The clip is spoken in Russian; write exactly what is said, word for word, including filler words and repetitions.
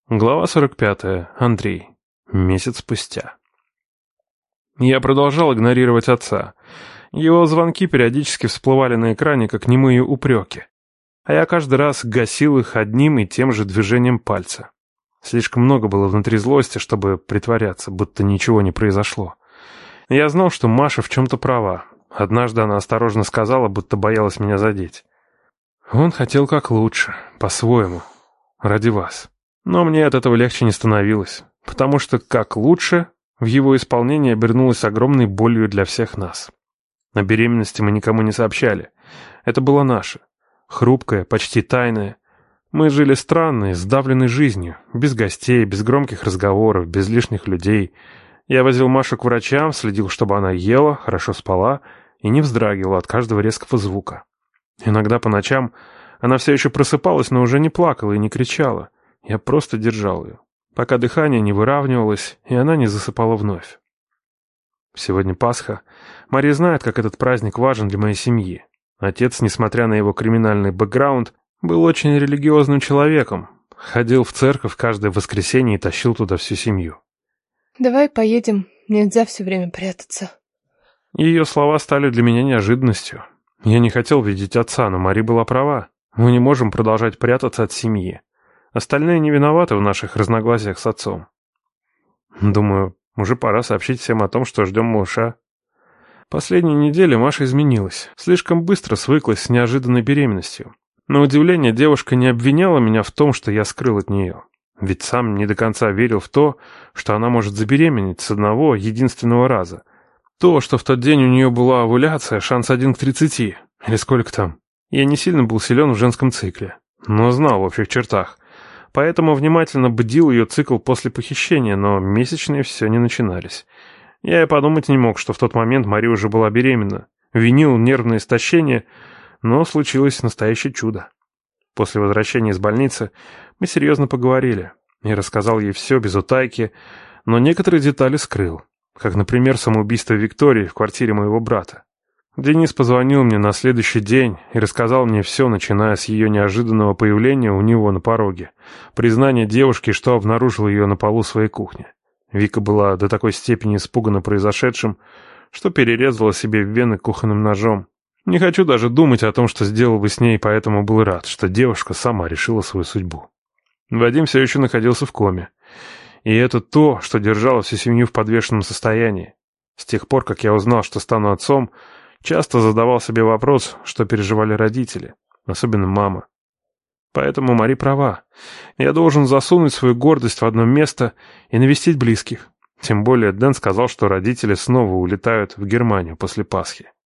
Глава сорок пятая. Андрей. Месяц спустя. Я продолжал игнорировать отца. Его звонки периодически всплывали на экране, как немые упреки. А я каждый раз гасил их одним и тем же движением пальца. Слишком много было внутри злости, чтобы притворяться, будто ничего не произошло. Я знал, что Маша в чем-то права. Однажды она осторожно сказала, будто боялась меня задеть. Он хотел как лучше, по-своему, ради вас. Но мне от этого легче не становилось, потому что как лучше в его исполнении обернулось огромной болью для всех нас. О беременности мы никому не сообщали. Это было наше. Хрупкое, почти тайное. Мы жили странной, сдавленной жизнью, без гостей, без громких разговоров, без лишних людей. Я возил Машу к врачам, следил, чтобы она ела, хорошо спала и не вздрагивала от каждого резкого звука. Иногда по ночам она все еще просыпалась, но уже не плакала и не кричала. Я просто держал ее, пока дыхание не выравнивалось, и она не засыпала вновь. Сегодня Пасха. Мария знает, как этот праздник важен для моей семьи. Отец, несмотря на его криминальный бэкграунд, был очень религиозным человеком. Ходил в церковь каждое воскресенье и тащил туда всю семью. «Давай поедем, нельзя все время прятаться». Ее слова стали для меня неожиданностью. Я не хотел видеть отца, но Мария была права. Мы не можем продолжать прятаться от семьи. Остальные не виноваты в наших разногласиях с отцом. Думаю, уже пора сообщить всем о том, что ждем малыша. Последние недели Маша изменилась. Слишком быстро свыклась с неожиданной беременностью. На удивление, девушка не обвиняла меня в том, что я скрыл от нее. Ведь сам не до конца верил в то, что она может забеременеть с одного единственного раза. То, что в тот день у нее была овуляция, шанс один к тридцати. Или сколько там. Я не сильно был силен в женском цикле, но знал в общих чертах. Поэтому внимательно бдил ее цикл после похищения, но месячные все не начинались. Я и подумать не мог, что в тот момент Мария уже была беременна. Винил нервное истощение, но случилось настоящее чудо. После возвращения из больницы мы серьезно поговорили. Я рассказал ей все без утайки, но некоторые детали скрыл. Как, например, самоубийство Виктории в квартире моего брата. Денис позвонил мне на следующий день и рассказал мне все, начиная с ее неожиданного появления у него на пороге, признание девушки, что обнаружил ее на полу своей кухни. Вика была до такой степени испугана произошедшим, что перерезала себе вены кухонным ножом. Не хочу даже думать о том, что сделал бы с ней, поэтому был рад, что девушка сама решила свою судьбу. Вадим все еще находился в коме. И это то, что держало всю семью в подвешенном состоянии. С тех пор, как я узнал, что стану отцом, часто задавал себе вопрос, что переживали родители, особенно мама. Поэтому Мари права. Я должен засунуть свою гордость в одно место и навестить близких. Тем более Дэн сказал, что родители снова улетают в Германию после Пасхи.